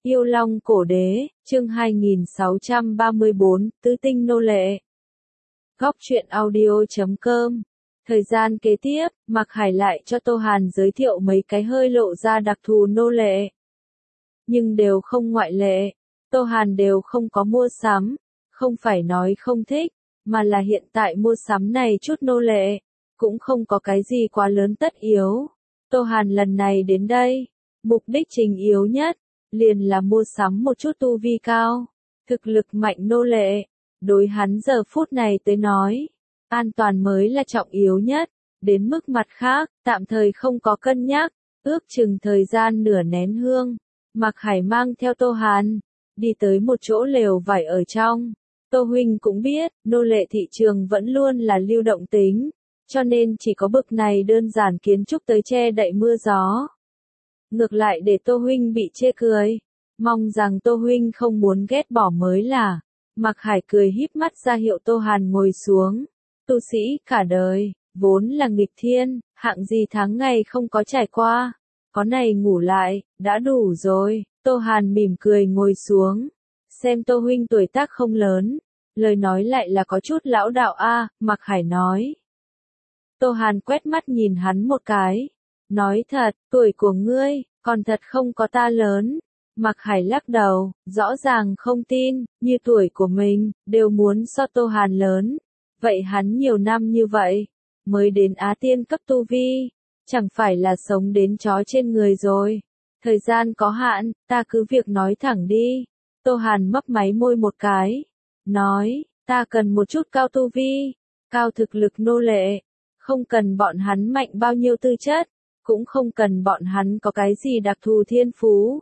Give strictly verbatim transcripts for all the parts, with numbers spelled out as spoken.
Yêu Long Cổ Đế, chương hai nghìn sáu trăm ba mươi bốn, Tứ Tinh Nô Lệ. Góc truyện audio chấm com. Thời gian kế tiếp, Mạc Hải lại cho Tô Hàn giới thiệu mấy cái hơi lộ ra đặc thù nô lệ. Nhưng đều không ngoại lệ. Tô Hàn đều không có mua sắm. Không phải nói không thích, mà là hiện tại mua sắm này chút nô lệ. Cũng không có cái gì quá lớn tất yếu. Tô Hàn lần này đến đây. Mục đích trình yếu nhất. Liền là mua sắm một chút tu vi cao. Thực lực mạnh nô lệ. Đối hắn giờ phút này tới nói. An toàn mới là trọng yếu nhất. Đến mức mặt khác, tạm thời không có cân nhắc. Ước chừng thời gian nửa nén hương. Mạc Hải mang theo Tô Hàn. Đi tới một chỗ lều vải ở trong. Tô huynh cũng biết, nô lệ thị trường vẫn luôn là lưu động tính. Cho nên chỉ có bực này đơn giản kiến trúc tới che đậy mưa gió. Ngược lại để Tô huynh bị chê cười. Mong rằng Tô huynh không muốn ghét bỏ mới là. Mạc Hải cười híp mắt ra hiệu Tô Hàn ngồi xuống. Tu sĩ cả đời, vốn là nghịch thiên, hạng gì tháng ngày không có trải qua. Có này ngủ lại, đã đủ rồi. Tô Hàn mỉm cười ngồi xuống. Xem Tô huynh tuổi tác không lớn. Lời nói lại là có chút lão đạo a, Mạc Hải nói. Tô Hàn quét mắt nhìn hắn một cái. Nói thật, tuổi của ngươi, còn thật không có ta lớn. Mạc Hải lắc đầu, rõ ràng không tin, như tuổi của mình, đều muốn so Tô Hàn lớn. Vậy hắn nhiều năm như vậy, mới đến Á Tiên cấp tu vi, chẳng phải là sống đến chó trên người rồi. Thời gian có hạn, ta cứ việc nói thẳng đi. Tô Hàn mấp máy môi một cái, nói, ta cần một chút cao tu vi, cao thực lực nô lệ, không cần bọn hắn mạnh bao nhiêu tư chất, cũng không cần bọn hắn có cái gì đặc thù thiên phú.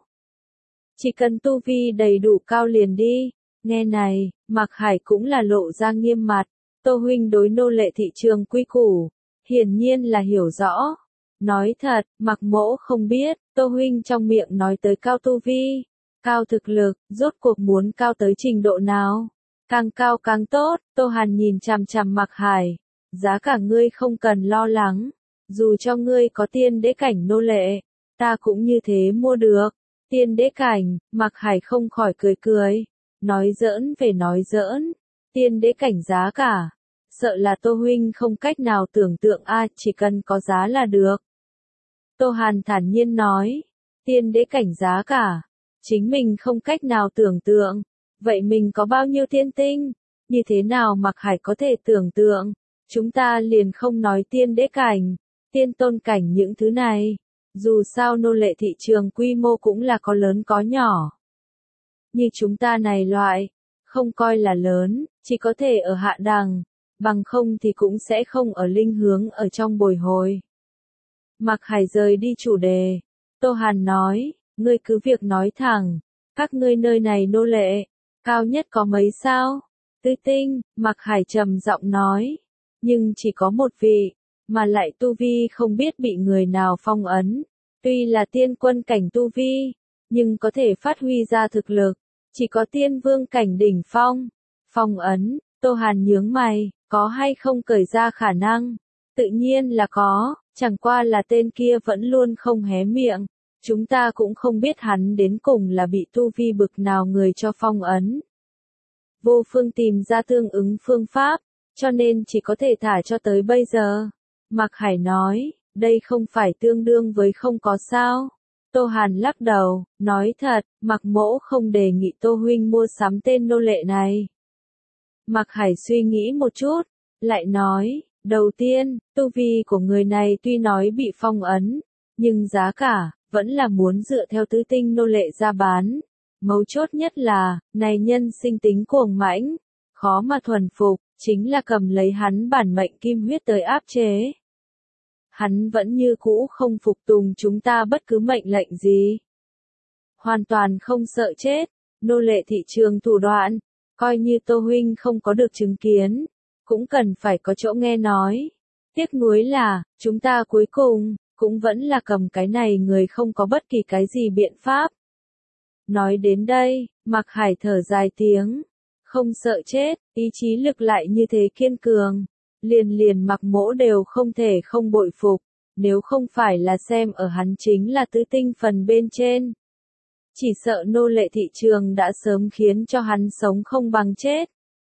Chỉ cần tu vi đầy đủ cao liền đi. Nghe này, Mạc Hải cũng là lộ ra nghiêm mặt. Tô huynh đối nô lệ thị trường quy củ, hiển nhiên là hiểu rõ. Nói thật, Mạc mỗ không biết, Tô huynh trong miệng nói tới cao tu vi, cao thực lực, rốt cuộc muốn cao tới trình độ nào? Càng cao càng tốt. Tô Hàn nhìn chằm chằm Mạc Hải. Giá cả ngươi không cần lo lắng. Dù cho ngươi có tiên đế cảnh nô lệ, ta cũng như thế mua được. Tiên đế cảnh, Mạc Hải không khỏi cười cười. Nói giỡn về nói giỡn. Tiên đế cảnh giá cả. Sợ là Tô huynh không cách nào tưởng tượng a, chỉ cần có giá là được. Tô Hàn thản nhiên nói. Tiên đế cảnh giá cả. Chính mình không cách nào tưởng tượng. Vậy mình có bao nhiêu tiên tinh? Như thế nào Mạc Hải có thể tưởng tượng? Chúng ta liền không nói tiên đế cảnh, tiên tôn cảnh những thứ này. Dù sao nô lệ thị trường quy mô cũng là có lớn có nhỏ. Như chúng ta này loại, không coi là lớn, chỉ có thể ở hạ đẳng, bằng không thì cũng sẽ không ở linh hướng ở trong bồi hồi. Mạc Hải rời đi chủ đề. Tô Hàn nói, ngươi cứ việc nói thẳng, các ngươi nơi này nô lệ, cao nhất có mấy sao? Tứ tinh, Mạc Hải trầm giọng nói, nhưng chỉ có một vị, mà lại tu vi không biết bị người nào phong ấn. Tuy là tiên quân cảnh tu vi, nhưng có thể phát huy ra thực lực, chỉ có tiên vương cảnh đỉnh phong. Phong ấn, Tô Hàn nhướng mày, có hay không cởi ra khả năng? Tự nhiên là có, chẳng qua là tên kia vẫn luôn không hé miệng. Chúng ta cũng không biết hắn đến cùng là bị tu vi bực nào người cho phong ấn. Vô phương tìm ra tương ứng phương pháp, cho nên chỉ có thể thả cho tới bây giờ. Mạc Hải nói, đây không phải tương đương với không có sao. Tô Hàn lắc đầu, nói thật, Mạc mỗ không đề nghị Tô huynh mua sắm tên nô lệ này. Mạc Hải suy nghĩ một chút, lại nói, đầu tiên, tu vi của người này tuy nói bị phong ấn, nhưng giá cả, vẫn là muốn dựa theo tứ tinh nô lệ ra bán. Mấu chốt nhất là, này nhân sinh tính cuồng mãnh, khó mà thuần phục, chính là cầm lấy hắn bản mệnh kim huyết tới áp chế. Hắn vẫn như cũ không phục tùng chúng ta bất cứ mệnh lệnh gì. Hoàn toàn không sợ chết, nô lệ thị trường thủ đoạn, coi như Tô huynh không có được chứng kiến, cũng cần phải có chỗ nghe nói. Tiếc nuối là, chúng ta cuối cùng, cũng vẫn là cầm cái này người không có bất kỳ cái gì biện pháp. Nói đến đây, Mạc Hải thở dài tiếng, không sợ chết, ý chí lực lại như thế kiên cường. Liền liền Mạc mỗ đều không thể không bội phục, nếu không phải là xem ở hắn chính là tứ tinh phần bên trên. chỉ sợ nô lệ thị trường đã sớm khiến cho hắn sống không bằng chết.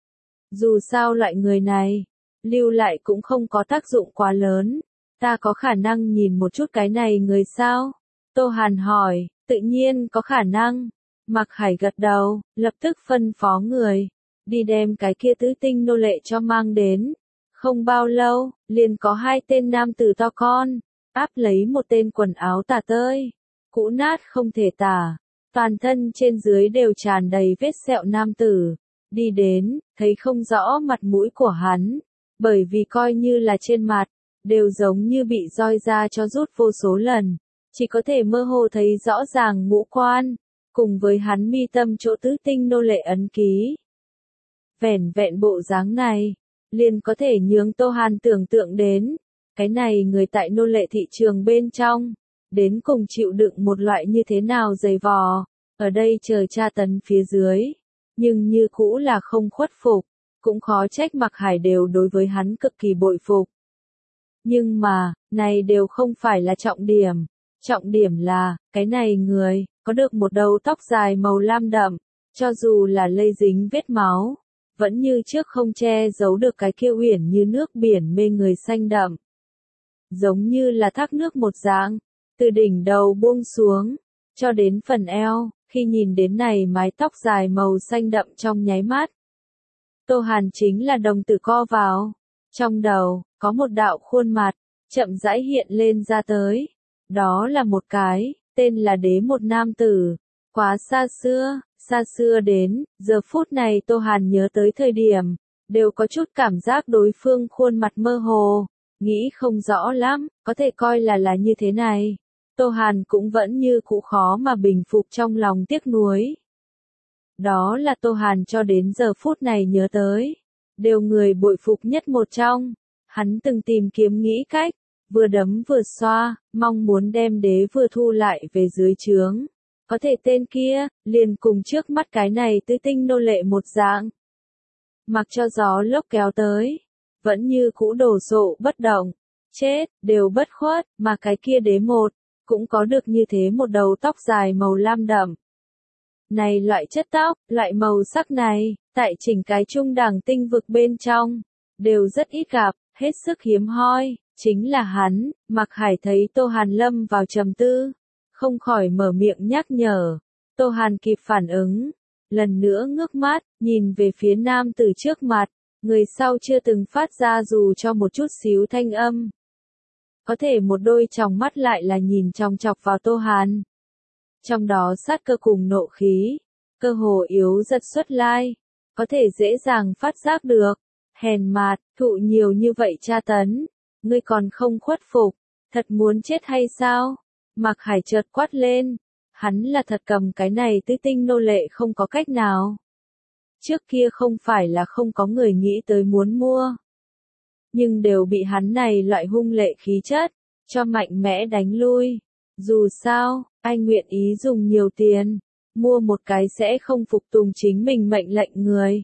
Dù sao loại người này, lưu lại cũng không có tác dụng quá lớn. Ta có khả năng nhìn một chút cái này người sao? Tô Hàn hỏi, tự nhiên có khả năng. Mạc Hải gật đầu, lập tức phân phó người, đi đem cái kia tứ tinh nô lệ cho mang đến. Không bao lâu, liền có hai tên nam tử to con, áp lấy một tên quần áo tả tơi, cũ nát không thể tả, toàn thân trên dưới đều tràn đầy vết sẹo nam tử. Đi đến, thấy không rõ mặt mũi của hắn, bởi vì coi như là trên mặt, đều giống như bị roi da cho rút vô số lần, chỉ có thể mơ hồ thấy rõ ràng ngũ quan, cùng với hắn mi tâm chỗ tứ tinh nô lệ ấn ký. Vẻn vẹn bộ dáng này, liền có thể nhướng Tô Hàn tưởng tượng đến, cái này người tại nô lệ thị trường bên trong, đến cùng chịu đựng một loại như thế nào dày vò, ở đây chờ tra tấn phía dưới, nhưng như cũ là không khuất phục, cũng khó trách Mạc Hải đều đối với hắn cực kỳ bội phục. Nhưng mà, này đều không phải là trọng điểm, trọng điểm là, cái này người, có được một đầu tóc dài màu lam đậm, cho dù là lây dính vết máu, vẫn như trước không che giấu được cái kia uyển như nước biển mê người xanh đậm. Giống như là thác nước một dạng, từ đỉnh đầu buông xuống, cho đến phần eo, khi nhìn đến này mái tóc dài màu xanh đậm trong nháy mắt. Tô Hàn chính là đồng tử co vào, trong đầu, có một đạo khuôn mặt, chậm rãi hiện lên ra tới. Đó là một cái, tên là Đế một nam tử, quá xa xưa, xa xưa đến, giờ phút này Tô Hàn nhớ tới thời điểm, đều có chút cảm giác đối phương khuôn mặt mơ hồ, nghĩ không rõ lắm, có thể coi là là như thế này. Tô Hàn cũng vẫn như cũ khó mà bình phục trong lòng tiếc nuối. Đó là Tô Hàn cho đến giờ phút này nhớ tới, đều người bội phục nhất một trong, hắn từng tìm kiếm nghĩ cách, vừa đấm vừa xoa, mong muốn đem Đế vừa thu lại về dưới trướng. Có thể tên kia, liền cùng trước mắt cái này tứ tinh nô lệ một dạng. Mặc cho gió lốc kéo tới, vẫn như cũ đổ sộ bất động, chết, đều bất khuất, mà cái kia Đế một, cũng có được như thế một đầu tóc dài màu lam đậm. Này loại chất tóc, loại màu sắc này, tại chỉnh cái trung đẳng tinh vực bên trong, đều rất ít gặp, hết sức hiếm hoi, chính là hắn. Mạc Hải thấy Tô Hàn lâm vào trầm tư, không khỏi mở miệng nhắc nhở. Tô Hàn kịp phản ứng, lần nữa ngước mắt, nhìn về phía nam tử trước mặt, người sau chưa từng phát ra dù cho một chút xíu thanh âm. Có thể một đôi tròng mắt lại là nhìn chòng chọc vào Tô Hàn. Trong đó sát cơ cùng nộ khí, cơ hồ yếu giật xuất lai, có thể dễ dàng phát giác được. Hèn mạt, thụ nhiều như vậy tra tấn, ngươi còn không khuất phục, thật muốn chết hay sao? Mạc Hải chợt quát lên, hắn là thật cầm cái này tứ tinh nô lệ không có cách nào. Trước kia không phải là không có người nghĩ tới muốn mua, nhưng đều bị hắn này loại hung lệ khí chất, cho mạnh mẽ đánh lui. Dù sao, anh nguyện ý dùng nhiều tiền, mua một cái sẽ không phục tùng chính mình mệnh lệnh người.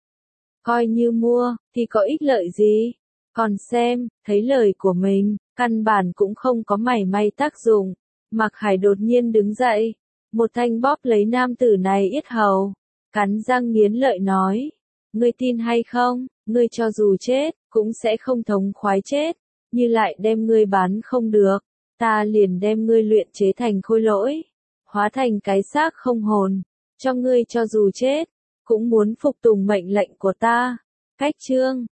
Coi như mua, thì có ích lợi gì? Còn xem, thấy lời của mình, căn bản cũng không có mảy may tác dụng. Mạc Hải đột nhiên đứng dậy, một thanh bóp lấy nam tử này yết hầu, cắn răng nghiến lợi nói, ngươi tin hay không, ngươi cho dù chết, cũng sẽ không thống khoái chết, như lại đem ngươi bán không được, ta liền đem ngươi luyện chế thành khôi lỗi, hóa thành cái xác không hồn, cho ngươi cho dù chết, cũng muốn phục tùng mệnh lệnh của ta. Cách chương